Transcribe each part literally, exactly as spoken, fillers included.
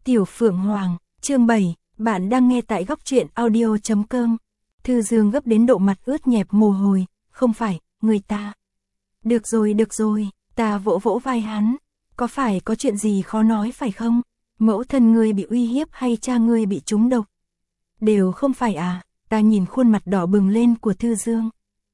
Tiểu Phượng Hoàng, chương bảy, bạn đang nghe tại góc truyện audio chấm com. Thư Dương gấp đến độ mặt ướt nhẹp mồ hôi, không phải, người ta. Được rồi, được rồi, ta vỗ vỗ vai hắn, có phải có chuyện gì khó nói phải không? Mẫu thân ngươi bị uy hiếp hay cha ngươi bị trúng độc? Đều không phải à, ta nhìn khuôn mặt đỏ bừng lên của Thư Dương.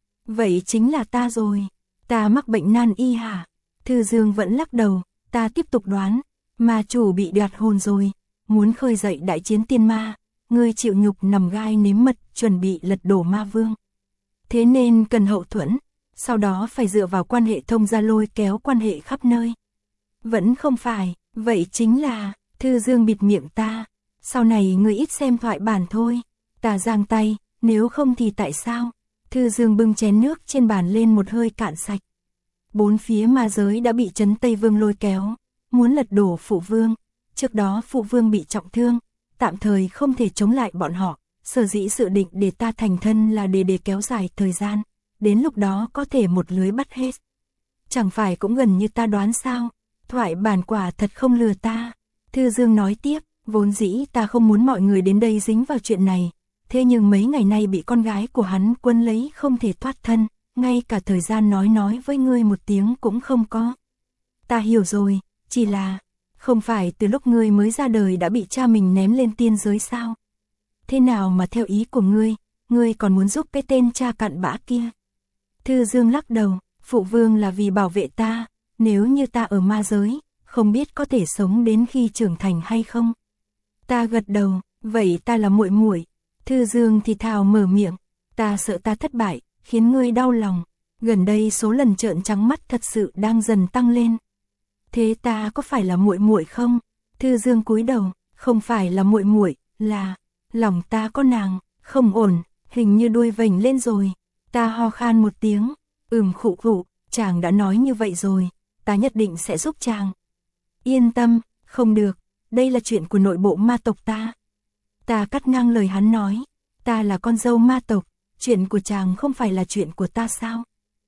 Vậy chính là ta rồi, ta mắc bệnh nan y hả? Thư Dương vẫn lắc đầu, ta tiếp tục đoán, ma chủ bị đoạt hồn rồi, muốn khơi dậy đại chiến tiên ma, ngươi chịu nhục nằm gai nếm mật, chuẩn bị lật đổ ma vương. Thế nên cần hậu thuẫn, sau đó phải dựa vào quan hệ thông gia lôi kéo quan hệ khắp nơi. Vẫn không phải, vậy chính là, Thư Dương bịt miệng ta, sau này ngươi ít xem thoại bản thôi. Ta giang tay, nếu không thì tại sao? Thư Dương bưng chén nước trên bàn lên một hơi cạn sạch. Bốn phía ma giới đã bị Trấn Tây Vương lôi kéo, muốn lật đổ Phụ Vương. Trước đó Phụ Vương bị trọng thương, tạm thời không thể chống lại bọn họ, sở dĩ dự định để ta thành thân là để để kéo dài thời gian, đến lúc đó có thể một lưới bắt hết. Chẳng phải cũng gần như ta đoán sao, thoại bản quả thật không lừa ta. Thư Dương nói tiếp, vốn dĩ ta không muốn mọi người đến đây dính vào chuyện này, thế nhưng mấy ngày nay bị con gái của hắn quấn lấy không thể thoát thân, ngay cả thời gian nói nói với ngươi một tiếng cũng không có. Ta hiểu rồi, chỉ là, không phải từ lúc ngươi mới ra đời đã bị cha mình ném lên tiên giới sao? Thế nào mà theo ý của ngươi, ngươi còn muốn giúp cái tên cha cặn bã kia? Thư Dương lắc đầu, Phụ Vương là vì bảo vệ ta, nếu như ta ở ma giới, không biết có thể sống đến khi trưởng thành hay không? Ta gật đầu, vậy ta là muội muội. Thư Dương thì thào mở miệng, ta sợ ta thất bại, khiến ngươi đau lòng. Gần đây số lần trợn trắng mắt thật sự đang dần tăng lên. Thế ta có phải là muội muội không? Thư Dương cúi đầu, không phải là muội muội, là lòng ta có nàng, không ổn, hình như đuôi vểnh lên rồi. Ta ho khan một tiếng, ừm khụ khụ, chàng đã nói như vậy rồi, ta nhất định sẽ giúp chàng. Yên tâm, không được, đây là chuyện của nội bộ ma tộc ta. Ta cắt ngang lời hắn nói, ta là con dâu ma tộc, chuyện của chàng không phải là chuyện của ta sao?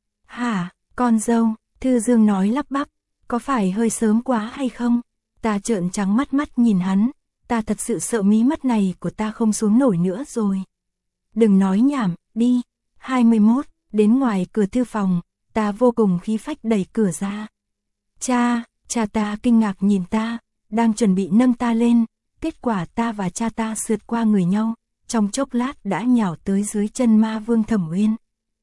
Hả, con dâu? Thư Dương nói lắp bắp, có phải hơi sớm quá hay không? Ta trợn trắng mắt mắt nhìn hắn, ta thật sự sợ mí mắt này của ta không xuống nổi nữa rồi. Đừng nói nhảm, đi. hai mươi mốt, đến ngoài cửa thư phòng, ta vô cùng khí phách đẩy cửa ra. Cha, cha ta kinh ngạc nhìn ta, đang chuẩn bị nâng ta lên, kết quả ta và cha ta sượt qua người nhau, trong chốc lát đã nhào tới dưới chân ma vương Thẩm Uyên.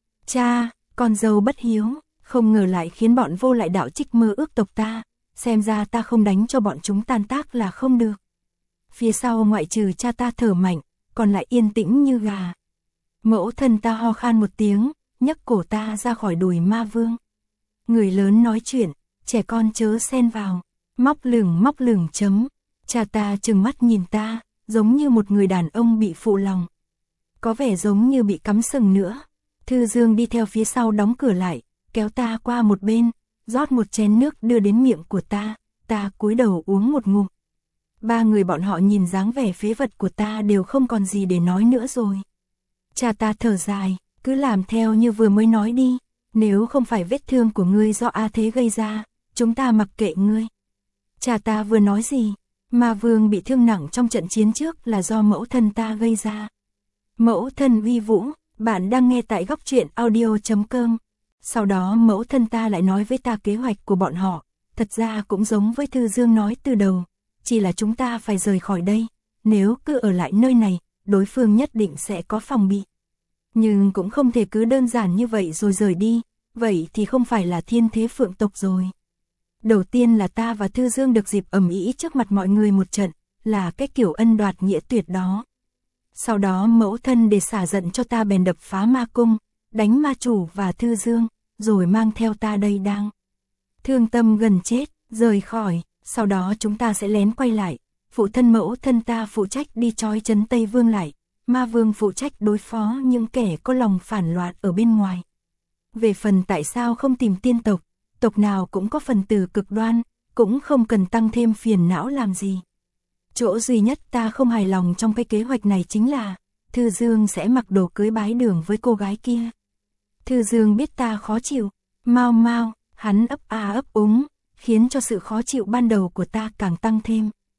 Cha, con dâu bất hiếu, không ngờ lại khiến bọn vô lại đạo trích mơ ước tộc ta, xem ra ta không đánh cho bọn chúng tan tác là không được. Phía sau ngoại trừ cha ta thở mạnh, còn lại yên tĩnh như gà. Mẫu thân ta ho khan một tiếng, nhấc cổ ta ra khỏi đùi ma vương. Người lớn nói chuyện, trẻ con chớ xen vào, móc lửng móc lửng chấm. Cha ta trừng mắt nhìn ta, giống như một người đàn ông bị phụ lòng. Có vẻ giống như bị cắm sừng nữa. Thư Dương đi theo phía sau đóng cửa lại, kéo ta qua một bên, rót một chén nước đưa đến miệng của ta, ta cúi đầu uống một ngụm. Ba người bọn họ nhìn dáng vẻ phế vật của ta đều không còn gì để nói nữa rồi. Cha ta thở dài, cứ làm theo như vừa mới nói đi, nếu không phải vết thương của ngươi do A Thế gây ra, chúng ta mặc kệ ngươi. Cha ta vừa nói gì? Ma vương bị thương nặng trong trận chiến trước là do mẫu thân ta gây ra. Mẫu thân uy vũ, bạn đang nghe tại góc truyện audio chấm com. Sau đó mẫu thân ta lại nói với ta kế hoạch của bọn họ, thật ra cũng giống với Thư Dương nói từ đầu, chỉ là chúng ta phải rời khỏi đây, nếu cứ ở lại nơi này, đối phương nhất định sẽ có phòng bị. Nhưng cũng không thể cứ đơn giản như vậy rồi rời đi, vậy thì không phải là thiên thế phượng tộc rồi. Đầu tiên là ta và Thư Dương được dịp ầm ĩ trước mặt mọi người một trận, là cái kiểu ân đoạt nghĩa tuyệt đó. Sau đó mẫu thân để xả giận cho ta bèn đập phá ma cung, đánh ma chủ và Thư Dương, rồi mang theo ta đây đang thương tâm gần chết, rời khỏi, sau đó chúng ta sẽ lén quay lại, phụ thân mẫu thân ta phụ trách đi trói Trấn Tây Vương lại, ma vương phụ trách đối phó những kẻ có lòng phản loạn ở bên ngoài. Về phần tại sao không tìm tiên tộc, tộc nào cũng có phần tử cực đoan, cũng không cần tăng thêm phiền não làm gì. Chỗ duy nhất ta không hài lòng trong cái kế hoạch này chính là, Thư Dương sẽ mặc đồ cưới bái đường với cô gái kia. Thư Dương biết ta khó chịu, mau mau, hắn ấp a ấp úng, khiến cho sự khó chịu ban đầu của ta càng tăng thêm.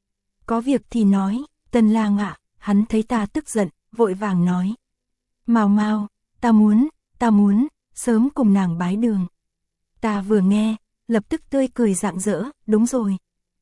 Có việc thì nói, Tân lang ạ. Hắn thấy ta tức giận, vội vàng nói. Mao Mao, ta muốn, ta muốn, sớm cùng nàng bái đường. Ta vừa nghe, lập tức tươi cười rạng rỡ, đúng rồi.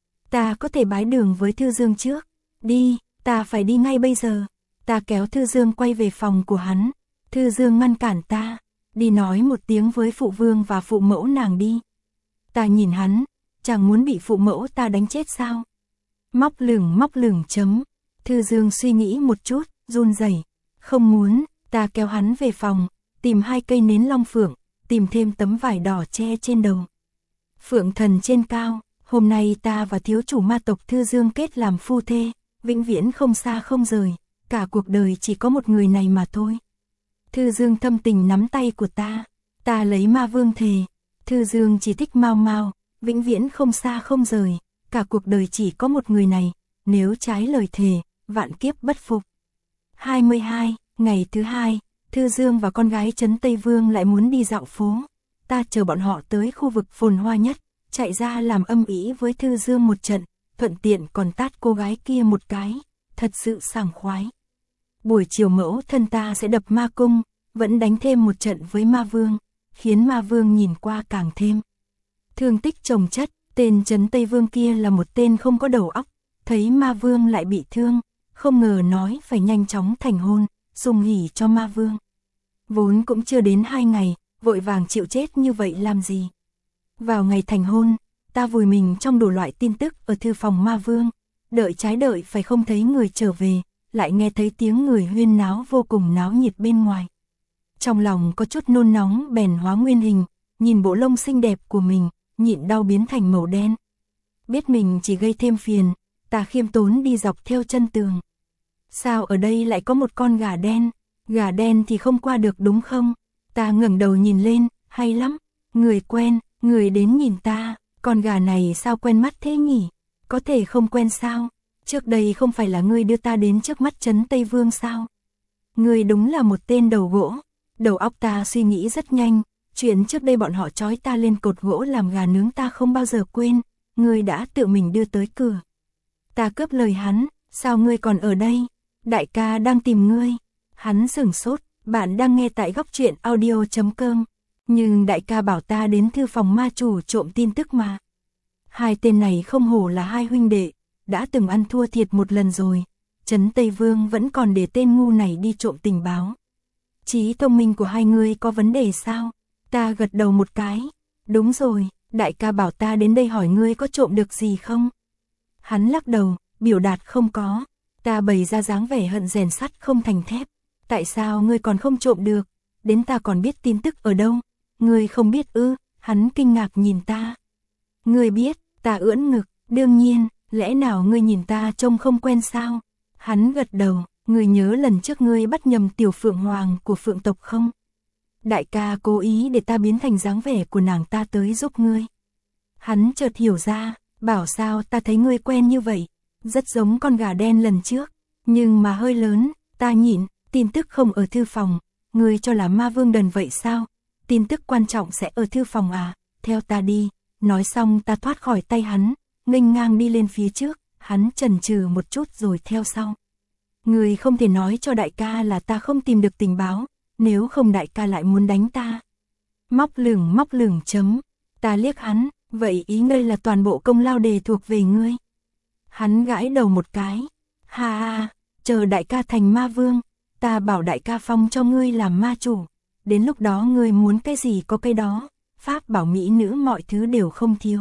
Ta có thể bái đường với Thư Dương trước. Đi, ta phải đi ngay bây giờ. Ta kéo Thư Dương quay về phòng của hắn. Thư Dương ngăn cản ta, đi nói một tiếng với phụ vương và phụ mẫu nàng đi. Ta nhìn hắn, chẳng muốn bị phụ mẫu ta đánh chết sao? Móc lửng móc lửng chấm. Thư Dương suy nghĩ một chút, run rẩy, không muốn. Ta kéo hắn về phòng, tìm hai cây nến long phượng, tìm thêm tấm vải đỏ che trên đầu. Phượng thần trên cao, hôm nay ta và thiếu chủ ma tộc Thư Dương kết làm phu thê, vĩnh viễn không xa không rời, cả cuộc đời chỉ có một người này mà thôi. Thư Dương thâm tình nắm tay của ta, ta lấy ma vương thề, Thư Dương chỉ thích Mao Mao, vĩnh viễn không xa không rời, cả cuộc đời chỉ có một người này, nếu trái lời thề, vạn kiếp bất phục. hai mươi hai, ngày thứ hai, Thư Dương và con gái Trấn Tây Vương lại muốn đi dạo phố. Ta chờ bọn họ tới khu vực phồn hoa nhất, chạy ra làm âm ĩ với Thư Dương một trận, thuận tiện còn tát cô gái kia một cái, thật sự sảng khoái. Buổi chiều mẫu thân ta sẽ đập ma cung, vẫn đánh thêm một trận với ma vương, khiến ma vương nhìn qua càng thêm thương tích chồng chất. Tên Trấn Tây Vương kia là một tên không có đầu óc, thấy ma vương lại bị thương, không ngờ nói phải nhanh chóng thành hôn, sung hỉ cho ma vương. Vốn cũng chưa đến hai ngày, vội vàng chịu chết như vậy làm gì. Vào ngày thành hôn, ta vùi mình trong đủ loại tin tức ở thư phòng ma vương, đợi trái đợi phải không thấy người trở về, lại nghe thấy tiếng người huyên náo vô cùng náo nhiệt bên ngoài. Trong lòng có chút nôn nóng bèn hóa nguyên hình, nhìn bộ lông xinh đẹp của mình, nhịn đau biến thành màu đen. Biết mình chỉ gây thêm phiền, ta khiêm tốn đi dọc theo chân tường. Sao ở đây lại có một con gà đen? Gà đen thì không qua được đúng không? Ta ngẩng đầu nhìn lên, hay lắm, người quen, người đến nhìn ta, con gà này sao quen mắt thế nhỉ? Có thể không quen sao? Trước đây không phải là ngươi đưa ta đến trước mắt Trấn Tây Vương sao? Ngươi đúng là một tên đầu gỗ. Đầu óc ta suy nghĩ rất nhanh, chuyện trước đây bọn họ trói ta lên cột gỗ làm gà nướng ta không bao giờ quên, ngươi đã tự mình đưa tới cửa. Ta cướp lời hắn, sao ngươi còn ở đây? Đại ca đang tìm ngươi. Hắn sửng sốt, bạn đang nghe tại góc truyện audio chấm com. Nhưng đại ca bảo ta đến thư phòng ma chủ trộm tin tức mà. Hai tên này không hổ là hai huynh đệ, đã từng ăn thua thiệt một lần rồi. Trấn Tây Vương vẫn còn để tên ngu này đi trộm tình báo. Trí thông minh của hai người có vấn đề sao? Ta gật đầu một cái. Đúng rồi, đại ca bảo ta đến đây hỏi ngươi có trộm được gì không? Hắn lắc đầu, biểu đạt không có. Ta bày ra dáng vẻ hận rèn sắt không thành thép. Tại sao ngươi còn không trộm được? Đến ta còn biết tin tức ở đâu? Ngươi không biết ư? Hắn kinh ngạc nhìn ta. Ngươi biết, ta ưỡn ngực, đương nhiên, lẽ nào ngươi nhìn ta trông không quen sao? Hắn gật đầu, ngươi nhớ lần trước ngươi bắt nhầm tiểu phượng hoàng của phượng tộc không? Đại ca cố ý để ta biến thành dáng vẻ của nàng ta tới giúp ngươi. Hắn chợt hiểu ra, bảo sao ta thấy ngươi quen như vậy, rất giống con gà đen lần trước, nhưng mà hơi lớn, ta nhịn, tin tức không ở thư phòng, ngươi cho là ma vương đần vậy sao? Tin tức quan trọng sẽ ở thư phòng à, theo ta đi. Nói xong ta thoát khỏi tay hắn, nghênh ngang đi lên phía trước, hắn chần chừ một chút rồi theo sau. Ngươi không thể nói cho đại ca là ta không tìm được tình báo, nếu không đại ca lại muốn đánh ta. Móc lửng móc lửng chấm, ta liếc hắn, vậy ý ngươi là toàn bộ công lao đề thuộc về ngươi. Hắn gãi đầu một cái, ha ha, chờ đại ca thành ma vương, ta bảo đại ca phong cho ngươi làm ma chủ, đến lúc đó ngươi muốn cái gì có cái đó, pháp bảo mỹ nữ mọi thứ đều không thiếu.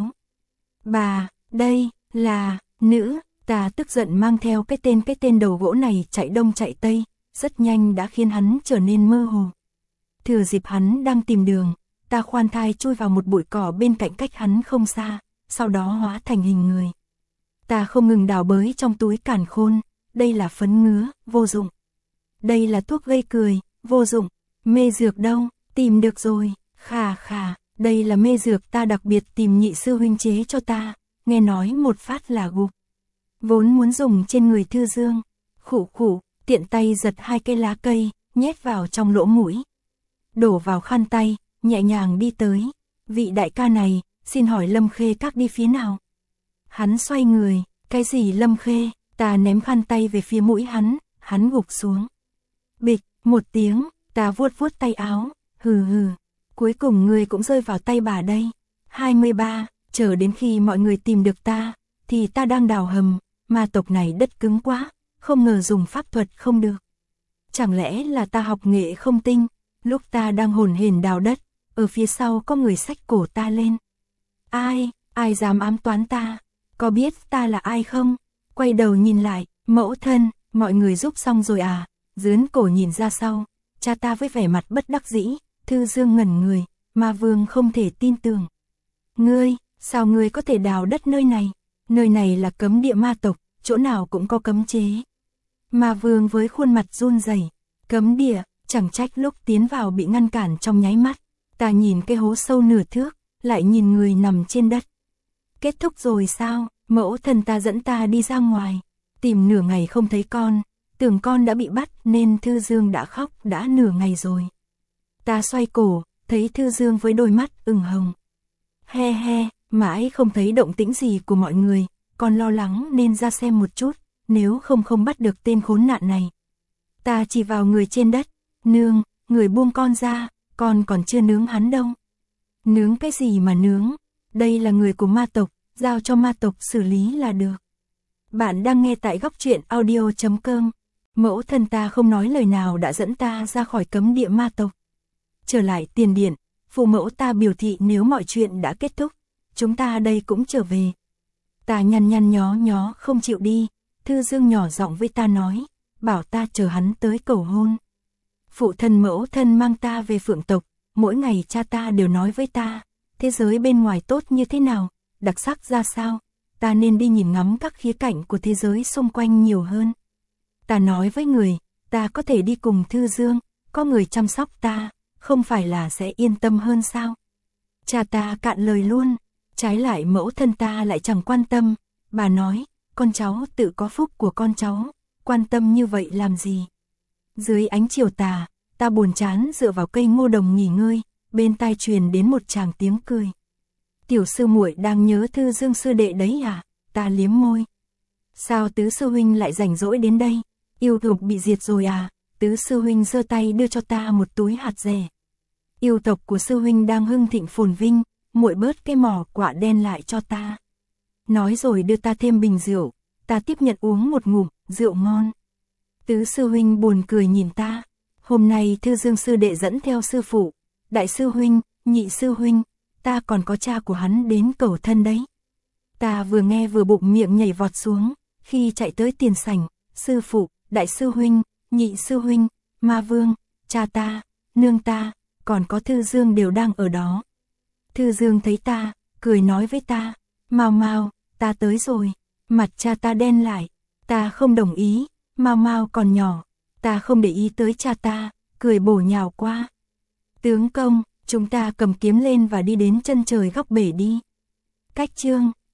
Bà, đây, là, nữ, ta tức giận mang theo cái tên cái tên đầu gỗ này chạy đông chạy tây, rất nhanh đã khiến hắn trở nên mơ hồ. Thừa dịp hắn đang tìm đường, ta khoan thai chui vào một bụi cỏ bên cạnh cách hắn không xa, sau đó hóa thành hình người. Ta không ngừng đào bới trong túi càn khôn, đây là phấn ngứa, vô dụng. Đây là thuốc gây cười, vô dụng. Mê dược đâu, tìm được rồi, khà khà, đây là mê dược ta đặc biệt tìm nhị sư huynh chế cho ta, nghe nói một phát là gục. Vốn muốn dùng trên người Thư Dương, khụ khụ, tiện tay giật hai cây lá cây, nhét vào trong lỗ mũi. Đổ vào khăn tay, nhẹ nhàng đi tới, vị đại ca này, xin hỏi Lâm Khê các đi phía nào? Hắn xoay người, cái gì Lâm Khê, Ta ném khăn tay về phía mũi hắn, hắn gục xuống. Bịch, một tiếng, ta vuốt vuốt tay áo, hừ hừ. Cuối cùng ngươi cũng rơi vào tay bà đây. hai mươi ba, chờ đến khi mọi người tìm được ta, thì ta đang đào hầm, ma tộc này đất cứng quá, không ngờ dùng pháp thuật không được. Chẳng lẽ là ta học nghệ không tinh, lúc ta đang hồn hển đào đất, ở phía sau có người xách cổ ta lên. Ai, ai dám ám toán ta, có biết ta là ai không? Quay đầu nhìn lại, mẫu thân, mọi người giúp xong rồi à? Dướn cổ nhìn ra sau, cha ta với vẻ mặt bất đắc dĩ, Thư Dương ngẩn người, Ma Vương không thể tin tưởng. Ngươi, sao ngươi có thể đào đất nơi này? Nơi này là cấm địa ma tộc, chỗ nào cũng có cấm chế. Ma Vương với khuôn mặt run rẩy, cấm địa, chẳng trách lúc tiến vào bị ngăn cản trong nháy mắt. Ta nhìn cái hố sâu nửa thước, lại nhìn người nằm trên đất. Kết thúc rồi sao? Mẫu thân ta dẫn ta đi ra ngoài, tìm nửa ngày không thấy con, tưởng con đã bị bắt nên Thư Dương đã khóc đã nửa ngày rồi. Ta xoay cổ, thấy Thư Dương với đôi mắt ửng hồng. He he, mãi không thấy động tĩnh gì của mọi người, con lo lắng nên ra xem một chút, nếu không không bắt được tên khốn nạn này. Ta chỉ vào người trên đất, nương, người buông con ra, con còn chưa nướng hắn đâu. Nướng cái gì mà nướng, đây là người của ma tộc, giao cho ma tộc xử lý là được. Bạn đang nghe tại góc truyện audio chấm com. Mẫu thân ta không nói lời nào đã dẫn ta ra khỏi cấm địa ma tộc. Trở lại tiền điện, phụ mẫu ta biểu thị nếu mọi chuyện đã kết thúc, chúng ta đây cũng trở về. Ta nhăn nhăn nhó nhó không chịu đi, Thư Dương nhỏ giọng với ta nói, bảo ta chờ hắn tới cầu hôn. Phụ thân mẫu thân mang ta về Phượng tộc, mỗi ngày cha ta đều nói với ta, thế giới bên ngoài tốt như thế nào, đặc sắc ra sao, ta nên đi nhìn ngắm các khía cạnh của thế giới xung quanh nhiều hơn. Ta nói với người, ta có thể đi cùng Thư Dương, có người chăm sóc ta, không phải là sẽ yên tâm hơn sao? Cha ta cạn lời luôn, trái lại mẫu thân ta lại chẳng quan tâm, bà nói, con cháu tự có phúc của con cháu, quan tâm như vậy làm gì? Dưới ánh chiều tà, ta buồn chán dựa vào cây ngô đồng nghỉ ngơi, bên tai truyền đến một tràng tiếng cười. Tiểu sư muội đang nhớ Thư Dương sư đệ đấy à? Ta liếm môi. Sao tứ sư huynh lại rảnh rỗi đến đây? Yêu tộc bị diệt rồi à? Tứ sư huynh giơ tay đưa cho ta một túi hạt dẻ. Yêu tộc của sư huynh đang hưng thịnh phồn vinh, muội bớt cái mỏ quả đen lại cho ta. Nói rồi đưa ta thêm bình rượu, ta tiếp nhận uống một ngụm, rượu ngon. Tứ sư huynh buồn cười nhìn ta. Hôm nay Thư Dương sư đệ dẫn theo sư phụ, đại sư huynh, nhị sư huynh, ta còn có cha của hắn đến cầu thân đấy. Ta vừa nghe vừa bụng miệng nhảy vọt xuống, khi chạy tới tiền sảnh, sư phụ, đại sư huynh, nhị sư huynh, Ma Vương, cha ta, nương ta, còn có Thư Dương đều đang ở đó. Thư Dương thấy ta, cười nói với ta, Mau Mau, ta tới rồi. Mặt cha ta đen lại, ta không đồng ý, Mau Mau còn nhỏ, ta không để ý tới cha ta, cười bổ nhào qua. Tướng công, chúng ta cầm kiếm lên và đi đến chân trời góc bể đi. Cách chương